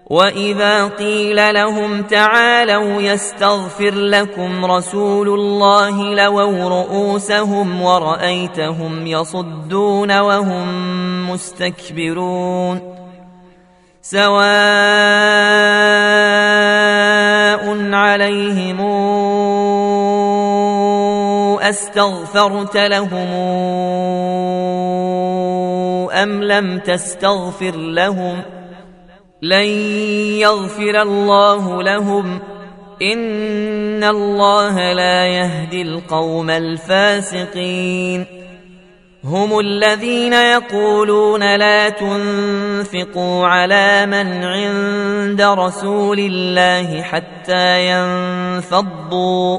وإذا قيل لهم تعالوا يستغفر لكم رسول الله لووا رؤوسهم ورأيتهم يصدون وهم مستكبرون سواء عليهم أستغفرت لهم أم لم تستغفر لهم لن يغفر الله لهم إن الله لا يهدي القوم الفاسقين هم الذين يقولون لا تنفقوا على من عند رسول الله حتى ينفضوا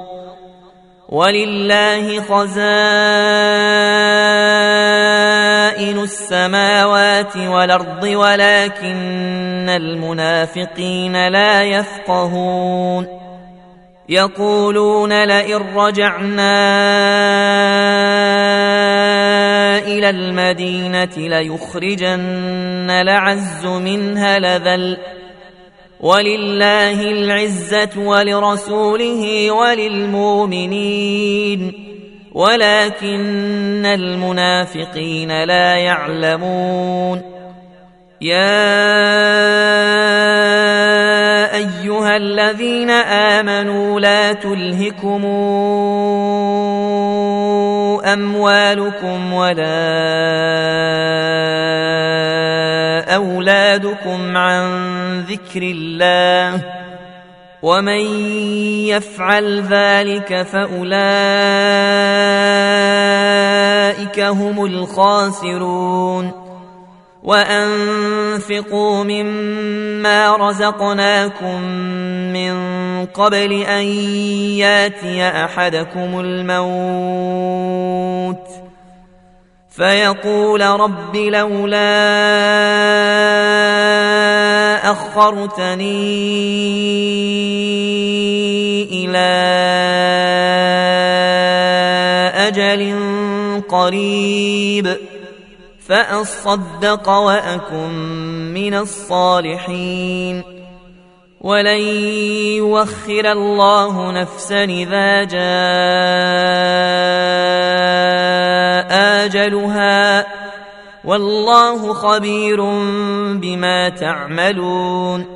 ولله خزائن السماوات والأرض ولكن المنافقين لا يفقهون يقولون لئن رجعنا إلى المدينة ليخرجن الأعز منها الأذل ولله العزة ولرسوله وللمؤمنين ولكن المنافقين لا يعلمون يا أيها الذين آمنوا لا تلهكم أموالكم ولا أولادكم عن ذكر الله ومن يفعل ذلك فأولئك هم الخاسرون وأنفقوا مما رزقناكم من قبل أن ياتي أحدكم الموت فيقول رب لولا أخرتني إلى أجل قريب فأصدق وأكن من الصالحين ولن يؤخر الله نفسا إذا جاء أجلها والله خبير بما تعملون